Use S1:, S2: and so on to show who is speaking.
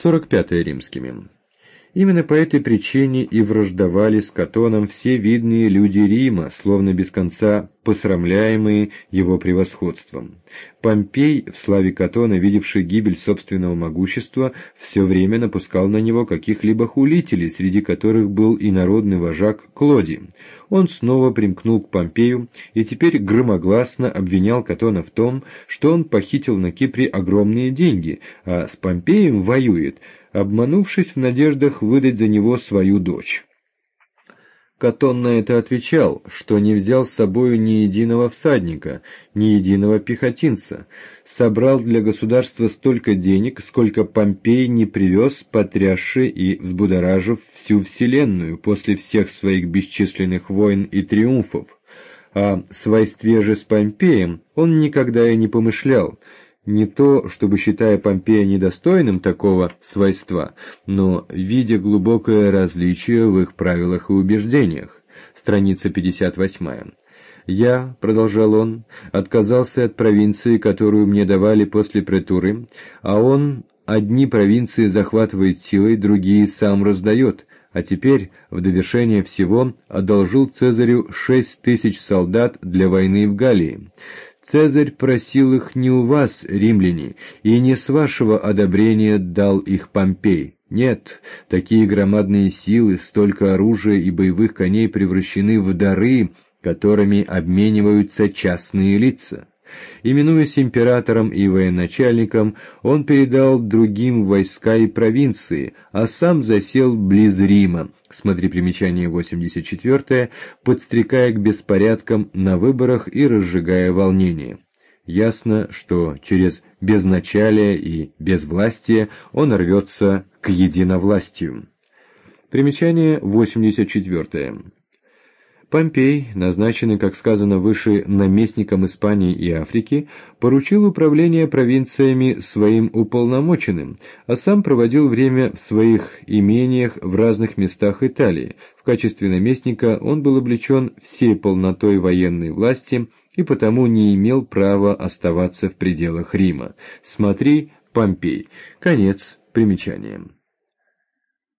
S1: 45 римскими. Именно по этой причине и враждовали с Катоном все видные люди Рима, словно без конца посрамляемые его превосходством. Помпей, в славе Катона, видевший гибель собственного могущества, все время напускал на него каких-либо хулителей, среди которых был и народный вожак Клодий. Он снова примкнул к Помпею и теперь громогласно обвинял Катона в том, что он похитил на Кипре огромные деньги, а с Помпеем воюет, обманувшись в надеждах выдать за него свою дочь. Катон на это отвечал, что не взял с собою ни единого всадника, ни единого пехотинца, собрал для государства столько денег, сколько Помпей не привез, потрясши и взбудоражив всю вселенную после всех своих бесчисленных войн и триумфов. О свойстве же с Помпеем он никогда и не помышлял, не то, чтобы считая Помпея недостойным такого свойства, но видя глубокое различие в их правилах и убеждениях. Страница 58. «Я, — продолжал он, — отказался от провинции, которую мне давали после претуры, а он одни провинции захватывает силой, другие сам раздает, а теперь, в довершение всего, одолжил Цезарю 6000 солдат для войны в Галлии. Цезарь просил их не у вас, римляне, и не с вашего одобрения дал их Помпей. Нет, такие громадные силы, столько оружия и боевых коней превращены в дары, которыми обмениваются частные лица. Именуясь императором и военачальником, он передал другим войска и провинции, а сам засел близ Рима, смотри примечание 84, подстрекая к беспорядкам на выборах и разжигая волнение. Ясно, что через безначалие и безвластие он рвется к единовластию. Примечание 84. Помпей, назначенный, как сказано выше, наместником Испании и Африки, поручил управление провинциями своим уполномоченным, а сам проводил время в своих имениях в разных местах Италии. В качестве наместника он был облечен всей полнотой военной власти и потому не имел права оставаться в пределах Рима. Смотри, Помпей. Конец примечания.